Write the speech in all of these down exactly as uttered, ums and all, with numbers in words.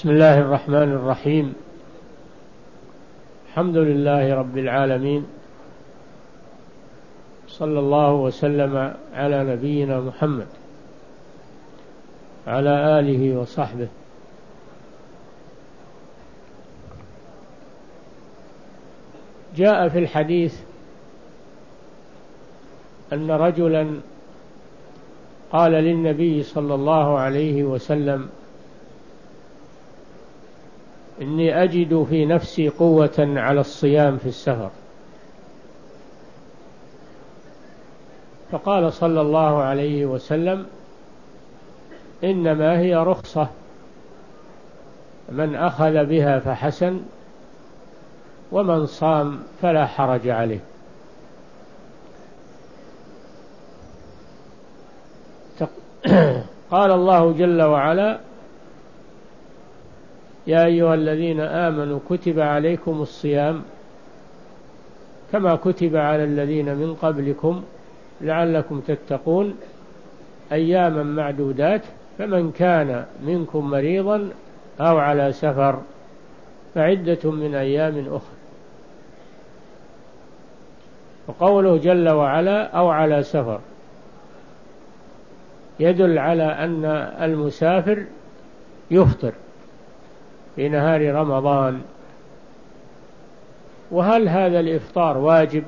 بسم الله الرحمن الرحيم. الحمد لله رب العالمين، صلى الله وسلم على نبينا محمد على آله وصحبه. جاء في الحديث أن رجلا قال للنبي صلى الله عليه وسلم: إني أجد في نفسي قوة على الصيام في السفر. فقال صلى الله عليه وسلم: إنما هي رخصة، من أخذ بها فحسن، ومن صام فلا حرج عليه. قال الله جل وعلا: يا أيها الذين آمنوا كتب عليكم الصيام كما كتب على الذين من قبلكم لعلكم تتقون أياما معدودات، فمن كان منكم مريضا أو على سفر فعدة من أيام أخرى. وقوله جل وعلا أو على سفر يدل على أن المسافر يفطر في نهار رمضان. وهل هذا الإفطار واجب،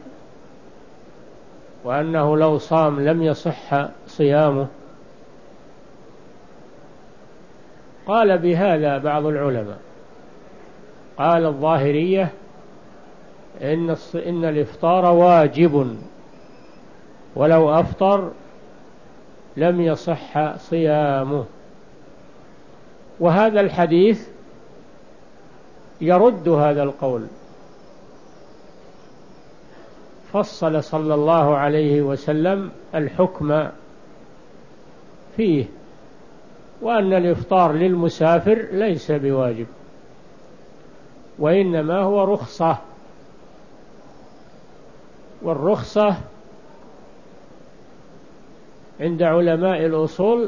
وأنه لو صام لم يصح صيامه؟ قال بهذا بعض العلماء، قال الظاهرية إن إن الإفطار واجب، ولو أفطر لم يصح صيامه. وهذا الحديث يرد هذا القول. فصل صلى الله عليه وسلم الحكم فيه، وأن الإفطار للمسافر ليس بواجب، وإنما هو رخصة. والرخصة عند علماء الأصول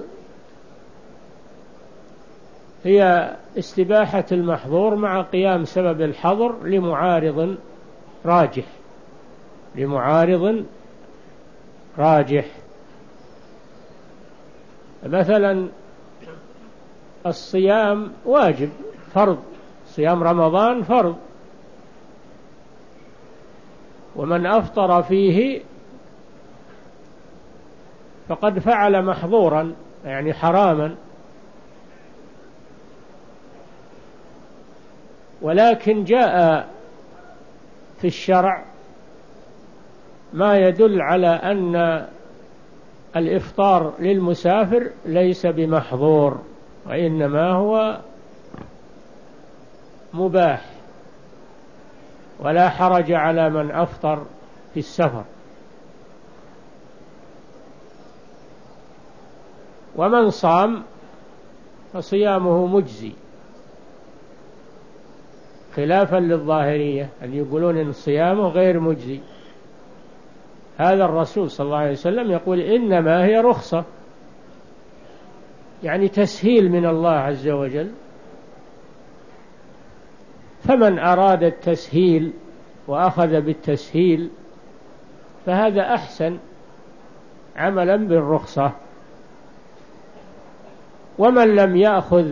هي استباحة المحظور مع قيام سبب الحظر لمعارض راجح لمعارض راجح مثلا الصيام واجب فرض، صيام رمضان فرض، ومن أفطر فيه فقد فعل محظورا، يعني حراما. ولكن جاء في الشرع ما يدل على أن الإفطار للمسافر ليس بمحظور، وإنما هو مباح، ولا حرج على من أفطر في السفر. ومن صام فصيامه مجزي، خلافا للظاهرية أن يقولون إن صيامه غير مجزي. هذا الرسول صلى الله عليه وسلم يقول إنما هي رخصة، يعني تسهيل من الله عز وجل. فمن أراد التسهيل وأخذ بالتسهيل فهذا أحسن عملا بالرخصة. ومن لم يأخذ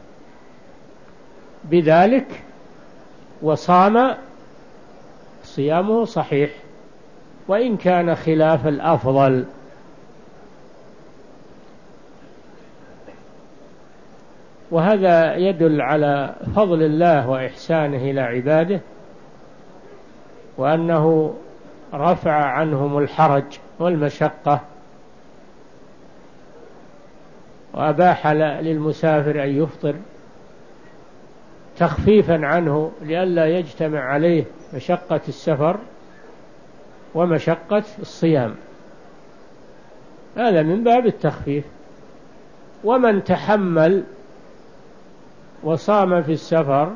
بذلك وصام صيامه صحيح، وإن كان خلاف الأفضل. وهذا يدل على فضل الله وإحسانه إلى عباده، وأنه رفع عنهم الحرج والمشقة، وأباح للمسافر أن يفطر تخفيفا عنه لئلا يجتمع عليه مشقة السفر ومشقة الصيام، هذا من باب التخفيف. ومن تحمل وصام في السفر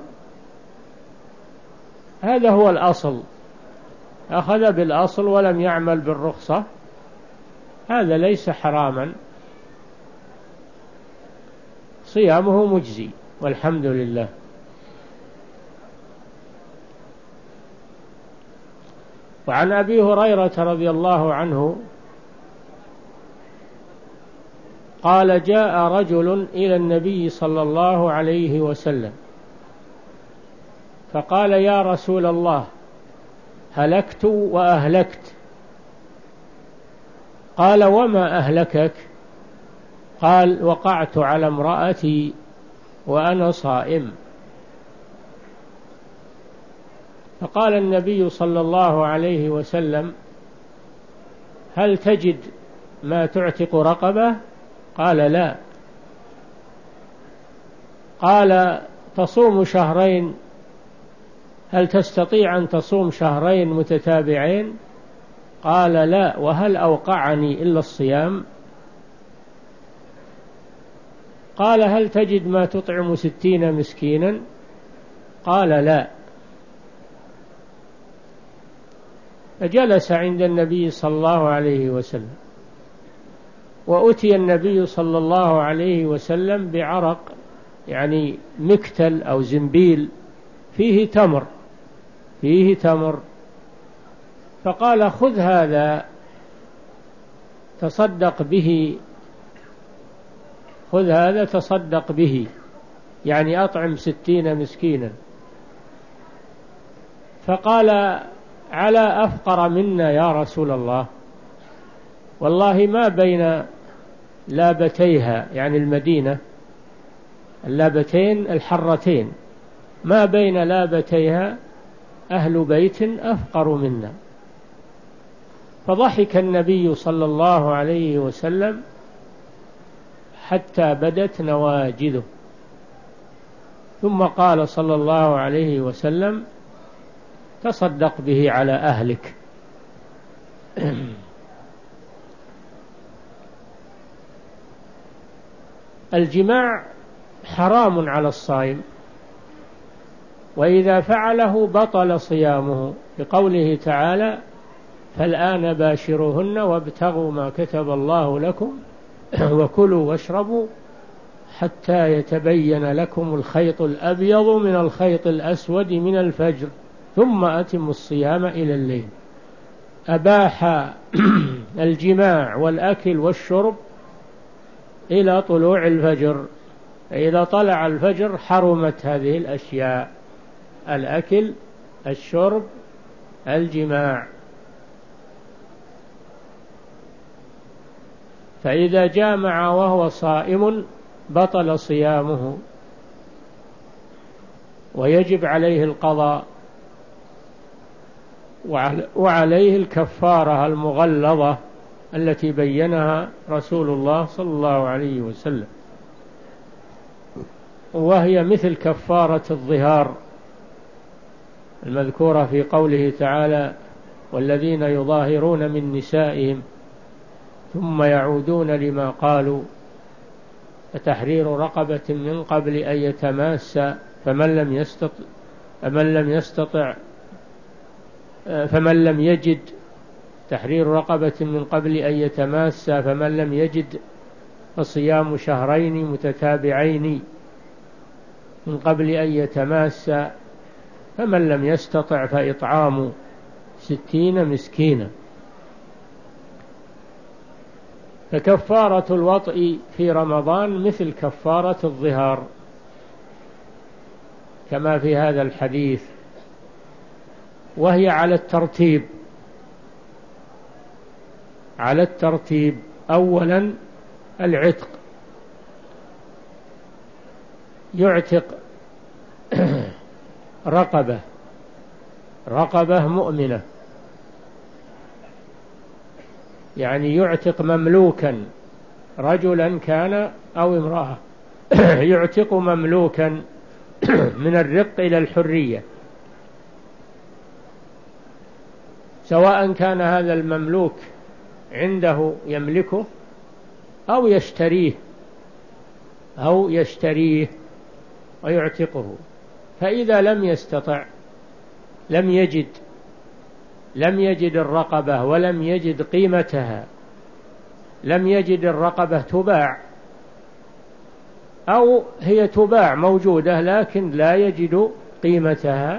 هذا هو الأصل، أخذ بالأصل ولم يعمل بالرخصة، هذا ليس حراما، صيامه مجزي والحمد لله. وعن أبي هريرة رضي الله عنه قال جاء رجل إلى النبي صلى الله عليه وسلم فقال يا رسول الله هلكت وأهلكت. قال وما أهلكك؟ قال وقعت على امرأتي وأنا صائم. فقال النبي صلى الله عليه وسلم هل تجد ما تعتق رقبة؟ قال لا. قال تصوم شهرين، هل تستطيع أن تصوم شهرين متتابعين؟ قال لا، وهل أوقعني إلا الصيام؟ قال هل تجد ما تطعم ستين مسكينا؟ قال لا. فجلس عند النبي صلى الله عليه وسلم، وأتي النبي صلى الله عليه وسلم بعرق، يعني مكتل أو زنبيل فيه تمر فيه تمر فقال خذ هذا تصدق به، خذ هذا تصدق به، يعني أطعم ستين مسكينا. فقال على أفقر منا يا رسول الله؟ والله ما بين لابتيها، يعني المدينة اللابتين الحرتين، ما بين لابتيها أهل بيت أفقر منا. فضحك النبي صلى الله عليه وسلم حتى بدت نواجذه، ثم قال صلى الله عليه وسلم تصدق به على أهلك. الجماع حرام على الصائم، وإذا فعله بطل صيامه، بقوله تعالى فالآن باشروهن وابتغوا ما كتب الله لكم وكلوا واشربوا حتى يتبين لكم الخيط الأبيض من الخيط الأسود من الفجر ثم أتموا الصيام إلى الليل. أباح الجماع والأكل والشرب إلى طلوع الفجر، إذا طلع الفجر حرمت هذه الأشياء: الأكل، الشرب، الجماع. فإذا جامع وهو صائم بطل صيامه ويجب عليه القضاء، وعليه الكفارة المغلظة التي بينها رسول الله صلى الله عليه وسلم، وهي مثل كفارة الظهار المذكورة في قوله تعالى والذين يظاهرون من نسائهم ثم يعودون لما قالوا فتحرير رقبة من قبل أن يتماسا فمن لم يستطع فمن لم يستطع فمن لم يجد تحرير رقبة من قبل أن يتماسا فمن لم يجد فصيام شهرين متتابعين من قبل أن يتماسا فمن لم يستطع فإطعام ستين مسكينا. فكفارة الوطء في رمضان مثل كفارة الظهار كما في هذا الحديث، وهي على الترتيب على الترتيب أولا العتق، يعتق رقبة رقبة مؤمنة، يعني يعتق مملوكا رجلا كان أو امرأة يعتق مملوكا من الرق إلى الحرية، سواء كان هذا المملوك عنده يملكه أو يشتريه أو يشتريه ويعتقه. فإذا لم يستطع لم يجد لم يجد الرقبة ولم يجد قيمتها، لم يجد الرقبة تباع أو هي تباع موجودة لكن لا يجد قيمتها،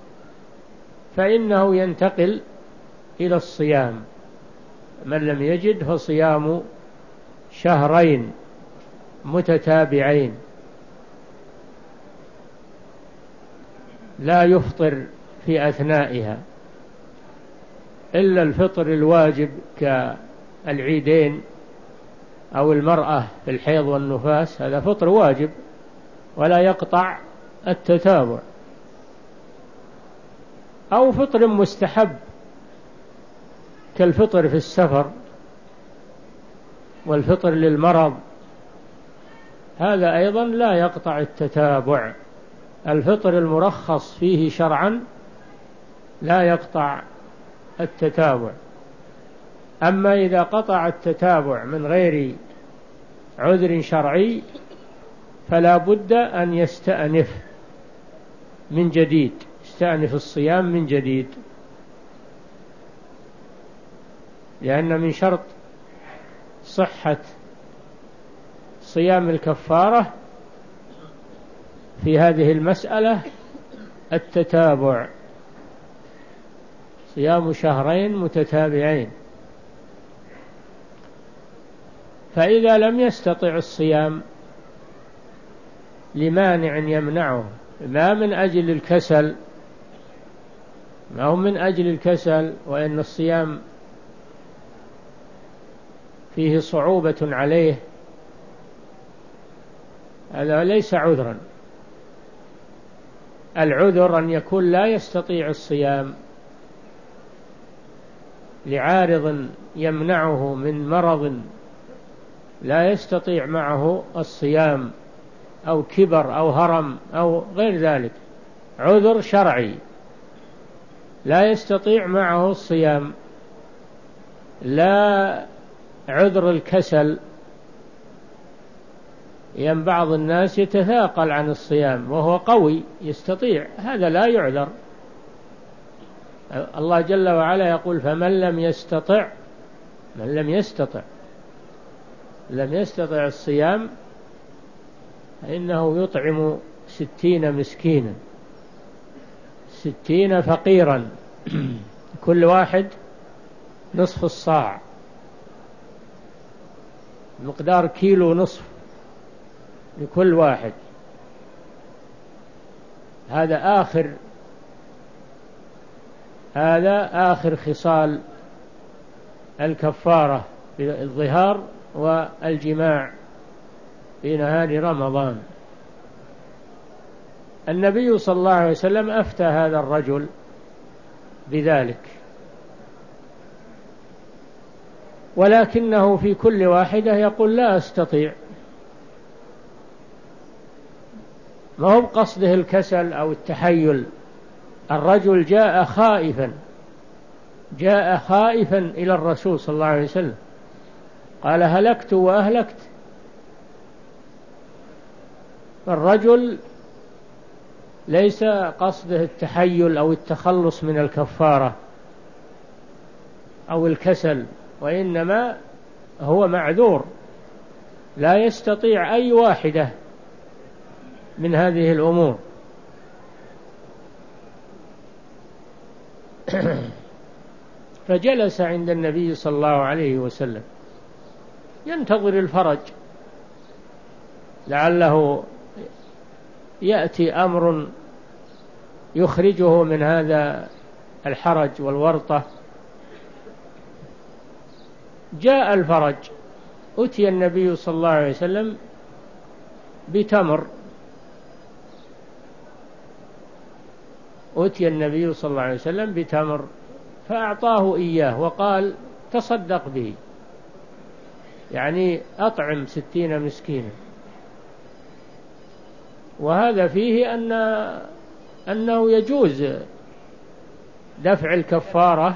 فإنه ينتقل إلى الصيام. من لم يجد فصيام شهرين متتابعين لا يفطر في أثنائها إلا الفطر الواجب كالعيدين أو المرأة في الحيض والنفاس، هذا فطر واجب ولا يقطع التتابع، أو فطر مستحب كالفطر في السفر والفطر للمرض، هذا أيضا لا يقطع التتابع. الفطر المرخص فيه شرعا لا يقطع التتابع. أما إذا قطع التتابع من غير عذر شرعي فلا بد أن يستأنف من جديد، يستأنف الصيام من جديد، لأن من شرط صحة صيام الكفارة في هذه المسألة التتابع، صيام شهرين متتابعين. فإذا لم يستطع الصيام لمانع يمنعه، ما من أجل الكسل، ما هو من أجل الكسل وإن الصيام فيه صعوبة عليه، هذا ليس عذرا. العذر أن يكون لا يستطيع الصيام لعارض يمنعه من مرض لا يستطيع معه الصيام، أو كبر أو هرم أو غير ذلك، عذر شرعي لا يستطيع معه الصيام، لا عذر الكسل. ين بعض الناس يتثاقل عن الصيام وهو قوي يستطيع، هذا لا يعذر. الله جل وعلا يقول فمن لم يستطع، من لم يستطع لم يستطع الصيام فإنه يطعم ستين مسكينا، ستين فقيرا، كل واحد نصف الصاع، مقدار كيلو نصف لكل واحد. هذا آخر هذا آخر خصال الكفارة في الظهار والجماع في نهار رمضان. النبي صلى الله عليه وسلم أفتى هذا الرجل بذلك، ولكنه في كل واحدة يقول لا أستطيع، ما هو بقصده الكسل أو التحيل. الرجل جاء خائفا، جاء خائفا إلى الرسول صلى الله عليه وسلم، قال هلكت وأهلكت. الرجل ليس قصده التحيل أو التخلص من الكفارة أو الكسل، وإنما هو معذور لا يستطيع أي واحدة من هذه الأمور. فجلس عند النبي صلى الله عليه وسلم ينتظر الفرج، لعله يأتي أمر يخرجه من هذا الحرج والورطة. جاء الفرج، أتي النبي صلى الله عليه وسلم بتمر، أتي النبي صلى الله عليه وسلم بتمر فأعطاه إياه وقال تصدق به، يعني أطعم ستين مسكينا. وهذا فيه أن أنه يجوز دفع الكفارة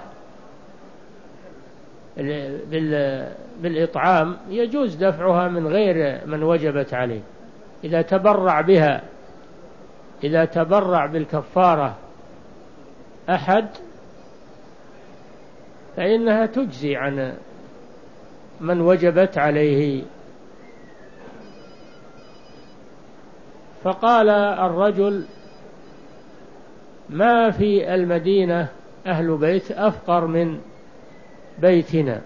بالإطعام، يجوز دفعها من غير من وجبت عليه، إذا تبرع بها، إذا تبرع بالكفارة أحد فإنها تجزي عن من وجبت عليه. فقال الرجل: ما في المدينة أهل بيت أفقر من بيتنا.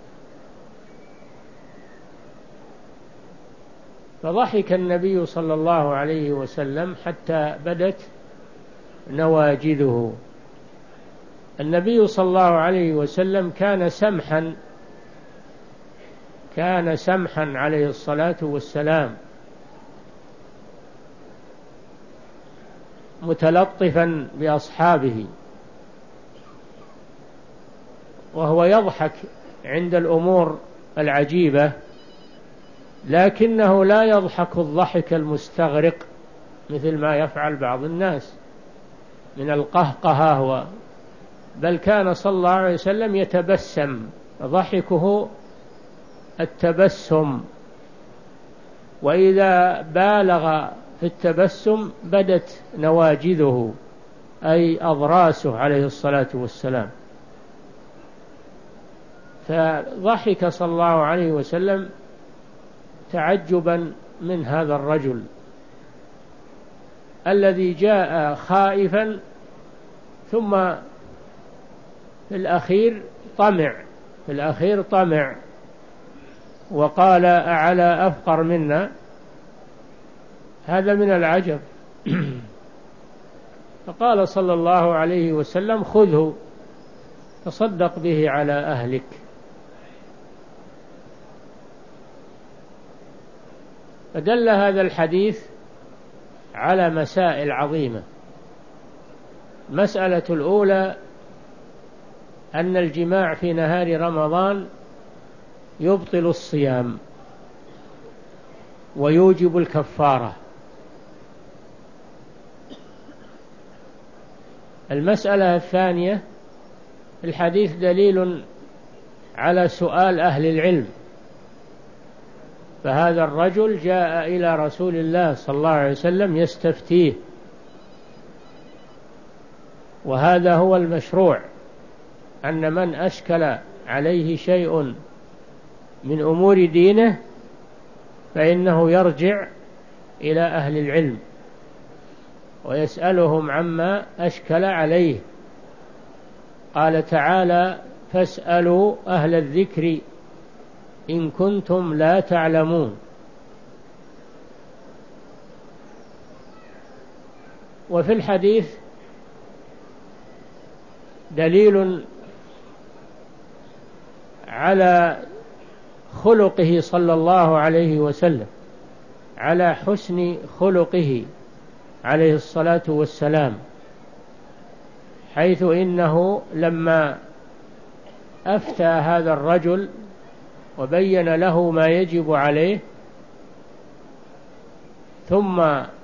فضحك النبي صلى الله عليه وسلم حتى بدت نواجذه. النبي صلى الله عليه وسلم كان سمحا كان سمحا عليه الصلاة والسلام، متلطفا بأصحابه، وهو يضحك عند الأمور العجيبة، لكنه لا يضحك الضحك المستغرق مثل ما يفعل بعض الناس من القهقهة، بل كان صلى الله عليه وسلم يتبسم، ضحكه التبسم، وإذا بالغ في التبسم بدت نواجذه أي أضراسه عليه الصلاة والسلام. فضحك صلى الله عليه وسلم تعجبا من هذا الرجل الذي جاء خائفا ثم في الأخير طمع في الأخير طمع وقال: أعلى أفقر منا؟ هذا من العجب. فقال صلى الله عليه وسلم: خذه تصدق به على أهلك. فدل هذا الحديث على مسائل عظيمة. المسألة الأولى أن الجماع في نهار رمضان يبطل الصيام ويوجب الكفارة. المسألة الثانية: الحديث دليل على سؤال أهل العلم، فهذا الرجل جاء إلى رسول الله صلى الله عليه وسلم يستفتيه، وهذا هو المشروع، أن من أشكل عليه شيء من أمور دينه فإنه يرجع إلى أهل العلم ويسألهم عما أشكل عليه. قال تعالى: فاسألوا أهل الذكر إن كنتم لا تعلمون. وفي الحديث دليل على خلقه صلى الله عليه وسلم، على حسن خلقه عليه الصلاة والسلام، حيث إنه لما أفتى هذا الرجل وبين له ما يجب عليه ثم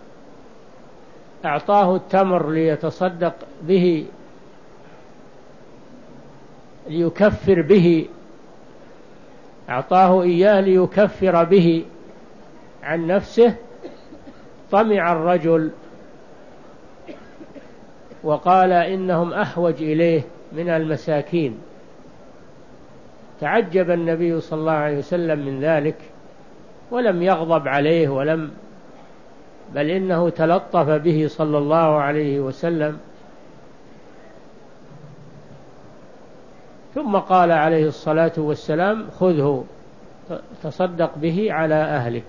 أعطاه التمر ليتصدق به ليكفر به أعطاه إياه ليكفر به عن نفسه، طمع الرجل وقال: إنهم أحوج إليه من المساكين. تعجب النبي صلى الله عليه وسلم من ذلك ولم يغضب عليه ولم بل إنه تلطف به صلى الله عليه وسلم، ثم قال عليه الصلاة والسلام: خذه تصدق به على أهلك.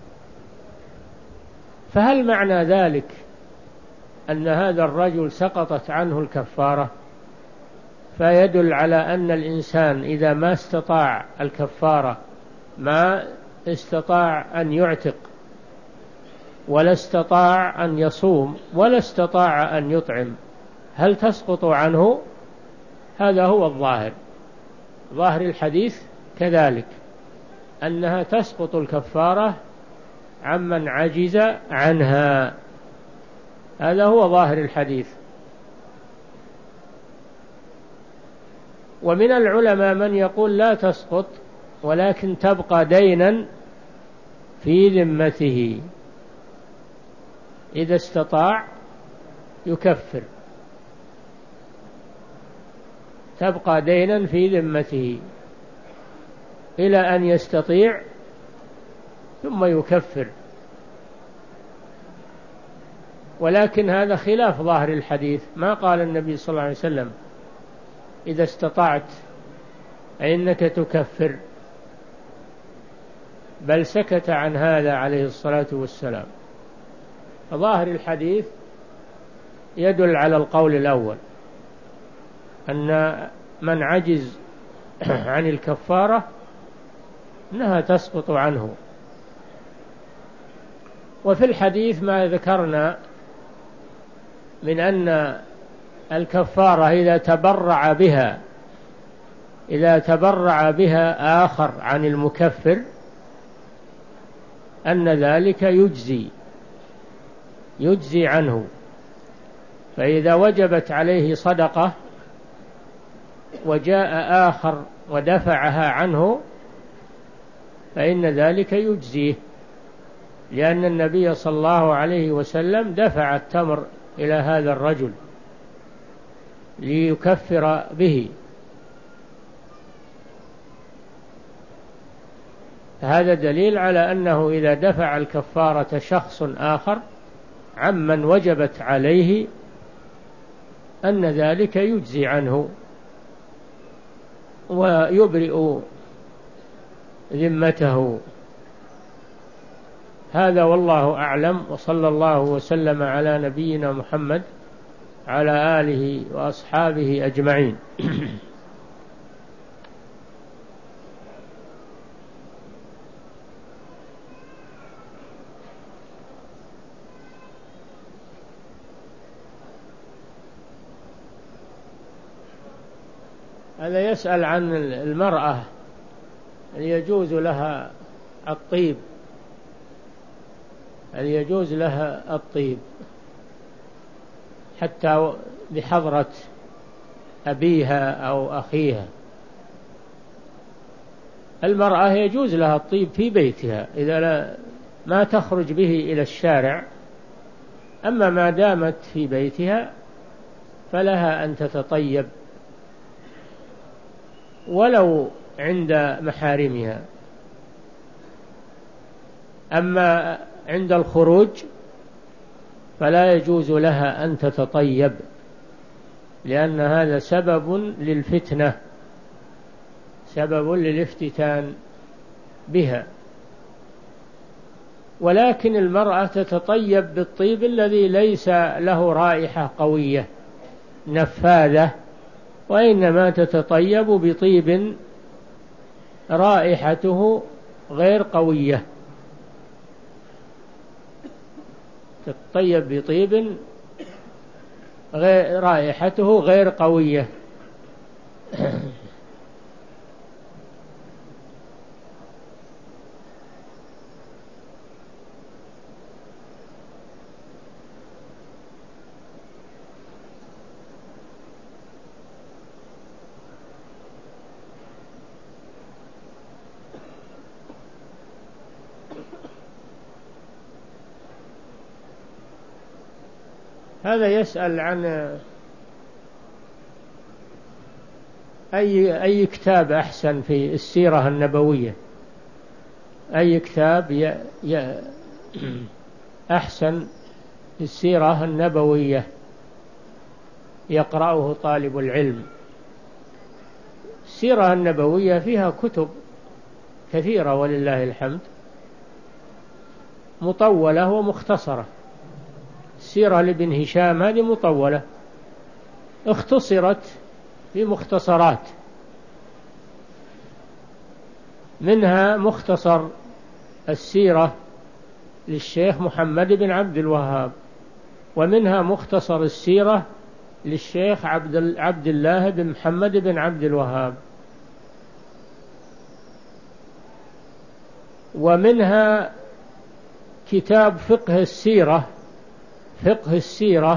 فهل معنى ذلك أن هذا الرجل سقطت عنه الكفارة؟ فيدل على أن الإنسان إذا ما استطاع الكفارة، ما استطاع أن يعتق ولا استطاع أن يصوم ولا استطاع أن يطعم، هل تسقط عنه؟ هذا هو الظاهر، ظاهر الحديث كذلك، أنها تسقط الكفارة عمن عجز عنها. هذا هو ظاهر الحديث. ومن العلماء من يقول لا تسقط ولكن تبقى دينا في ذمته، إذا استطاع يكفر، تبقى دينا في ذمته إلى أن يستطيع ثم يكفر. ولكن هذا خلاف ظاهر الحديث. ما قال النبي صلى الله عليه وسلم إذا استطعت إنك تكفر، بل سكت عن هذا عليه الصلاة والسلام. ظاهر الحديث يدل على القول الأول، أن من عجز عن الكفارة أنها تسقط عنه. وفي الحديث ما ذكرنا من أن الكفارة إذا تبرع بها إذا تبرع بها آخر عن المكفر أن ذلك يجزي يجزي عنه. فإذا وجبت عليه صدقة وجاء آخر ودفعها عنه فإن ذلك يجزيه، لأن النبي صلى الله عليه وسلم دفع التمر إلى هذا الرجل ليكفر به. هذا دليل على أنه إذا دفع الكفارة شخص آخر عمن وجبت عليه أن ذلك يجزي عنه ويبرئ ذمته. هذا والله أعلم، وصلى الله وسلم على نبينا محمد على آله وأصحابه أجمعين. هذا يسأل عن المرأة هل يجوز لها الطيب هل يجوز لها الطيب حتى بحضرة أبيها أو أخيها. المرأة يجوز لها الطيب في بيتها إذا لا ما تخرج به إلى الشارع، أما ما دامت في بيتها فلها أن تتطيب ولو عند محارمها. أما عند الخروج فلا يجوز لها أن تتطيب، لأن هذا سبب للفتنة، سبب للافتتان بها. ولكن المرأة تتطيب بالطيب الذي ليس له رائحة قوية نفاذة، وإنما تتطيب بطيب رائحته غير قوية، تتطيب بطيب غير رائحته غير قوية. هذا يسأل عن أي أي كتاب أحسن في السيرة النبوية، أي كتاب ي... ي... أحسن في السيرة النبوية يقرأه طالب العلم. السيرة النبوية فيها كتب كثيرة ولله الحمد، مطولة ومختصرة. السيرة لابن هشام هذه مطولة، اختصرت في مختصرات، منها مختصر السيرة للشيخ محمد بن عبد الوهاب، ومنها مختصر السيرة للشيخ عبد عبد الله بن محمد بن عبد الوهاب، ومنها كتاب فقه السيرة فقه السيرة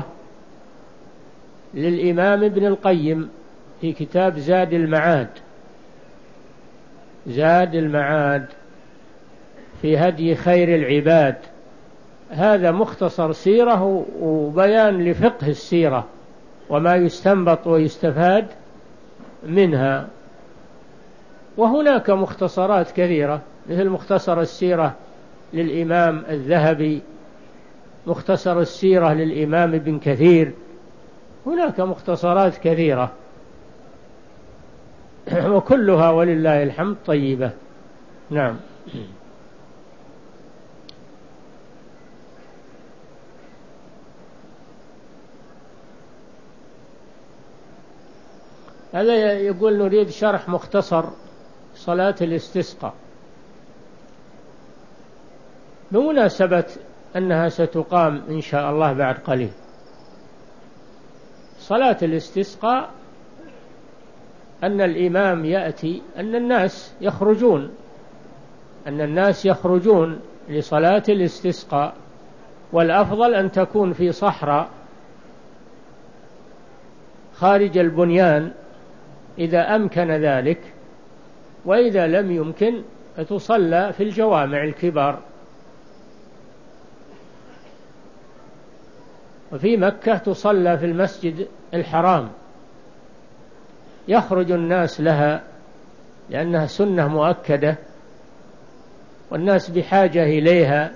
للإمام ابن القيم في كتاب زاد المعاد زاد المعاد في هدي خير العباد. هذا مختصر سيرة وبيان لفقه السيرة وما يستنبط ويستفاد منها. وهناك مختصرات كثيرة مثل مختصر السيرة للإمام الذهبي مختصر السيرة للإمام ابن كثير، هناك مختصرات كثيرة وكلها ولله الحمد طيبة. نعم. هذا يقول نريد شرح مختصر صلاة الاستسقاء بمناسبة أنها ستقام إن شاء الله بعد قليل. صلاة الاستسقاء أن الإمام يأتي، أن الناس يخرجون أن الناس يخرجون لصلاة الاستسقاء، والأفضل أن تكون في صحراء خارج البنيان إذا أمكن ذلك، وإذا لم يمكن تصلى في الجوامع الكبار. وفي مكة تصلى في المسجد الحرام، يخرج الناس لها لأنها سنة مؤكدة والناس بحاجة إليها،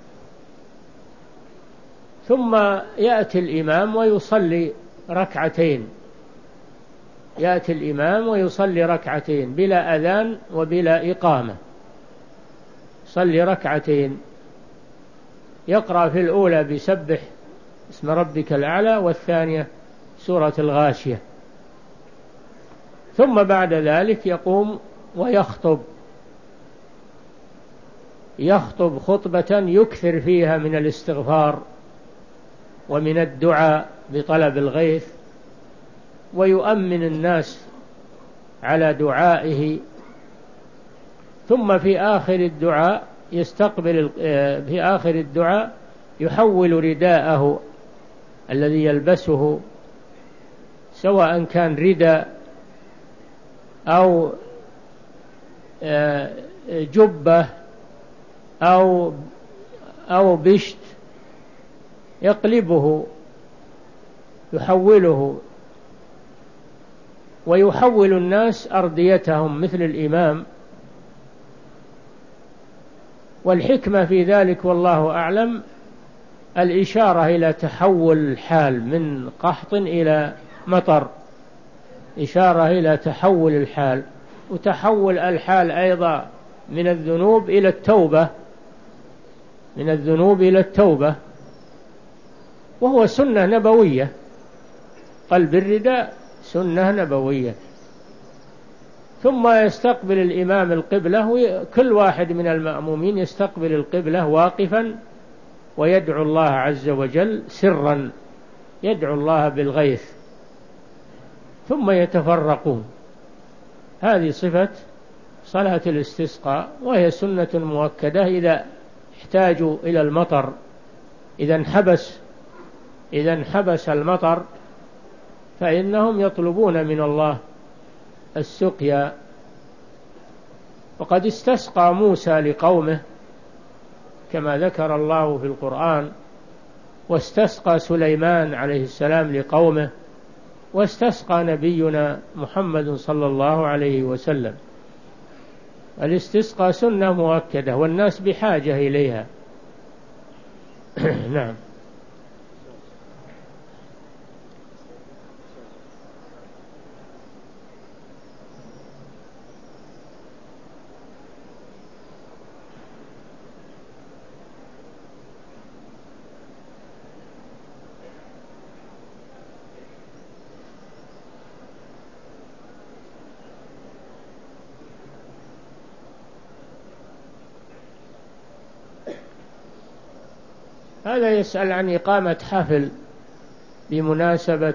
ثم يأتي الإمام ويصلي ركعتين يأتي الإمام ويصلي ركعتين بلا أذان وبلا إقامة، صلي ركعتين، يقرأ في الأولى بسبح اسم ربك الأعلى، والثانية سورة الغاشية، ثم بعد ذلك يقوم ويخطب يخطب خطبة يكثر فيها من الاستغفار ومن الدعاء بطلب الغيث، ويؤمن الناس على دعائه. ثم في آخر الدعاء يستقبل في آخر الدعاء يحول رداءه الذي يلبسه، سواء كان رداء أو جبة أو أو بشت، يقلبه يحوله ويحول الناس أرديتهم مثل الإمام. والحكمة في ذلك والله أعلم الإشارة إلى تحول الحال من قحط إلى مطر، إشارة إلى تحول الحال، وتحول الحال أيضا من الذنوب إلى التوبة من الذنوب إلى التوبة وهو سنة نبوية. قلب الرداء سنة نبوية. ثم يستقبل الإمام القبلة، كل واحد من المأمومين يستقبل القبلة واقفا ويدعو الله عز وجل سرا، يدعو الله بالغيث، ثم يتفرقون. هذه صفة صلاة الاستسقاء، وهي سنة مؤكدة إذا احتاجوا إلى المطر، إذا انحبس إذا انحبس المطر فإنهم يطلبون من الله السقيا. وقد استسقى موسى لقومه كما ذكر الله في القرآن، واستسقى سليمان عليه السلام لقومه، واستسقى نبينا محمد صلى الله عليه وسلم. الاستسقاء سنة مؤكدة والناس بحاجة إليها. نعم. هذا يسأل عن إقامة حفل بمناسبة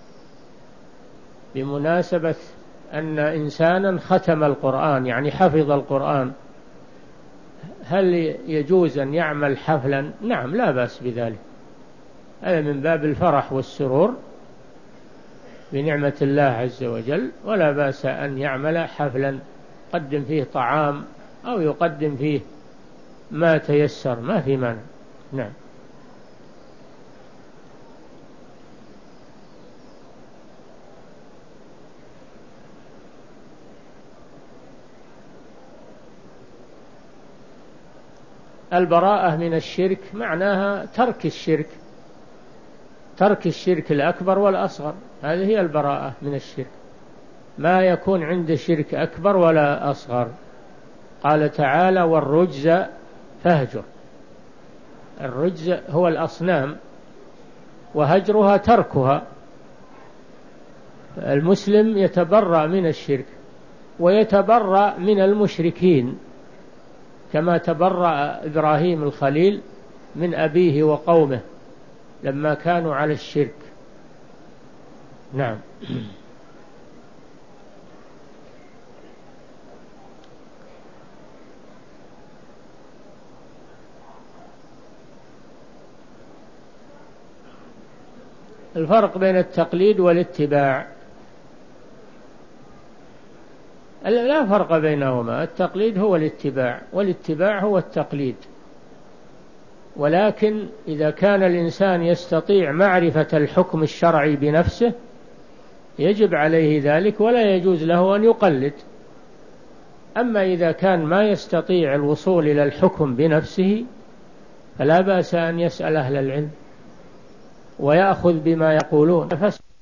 بمناسبة أن إنسانا ختم القرآن، يعني حفظ القرآن، هل يجوز أن يعمل حفلا؟ نعم، لا بأس بذلك، هذا من باب الفرح والسرور بنعمة الله عز وجل، ولا بأس أن يعمل حفلا يقدم فيه طعام أو يقدم فيه ما تيسر، ما في مانع. نعم. البراءة من الشرك معناها ترك الشرك، ترك الشرك الأكبر والأصغر، هذه هي البراءة من الشرك، ما يكون عند شرك أكبر ولا أصغر. قال تعالى والرجز فاهجر، الرجز هو الأصنام وهجرها تركها. المسلم يتبرأ من الشرك ويتبرأ من المشركين كما تبرأ إبراهيم الخليل من أبيه وقومه لما كانوا على الشرك. نعم. الفرق بين التقليد والاتباع لا فرق بينهما، التقليد هو الاتباع والاتباع هو التقليد، ولكن إذا كان الإنسان يستطيع معرفة الحكم الشرعي بنفسه يجب عليه ذلك ولا يجوز له أن يقلد. أما إذا كان ما يستطيع الوصول إلى الحكم بنفسه فلا بأس أن يسأل أهل العلم ويأخذ بما يقولون.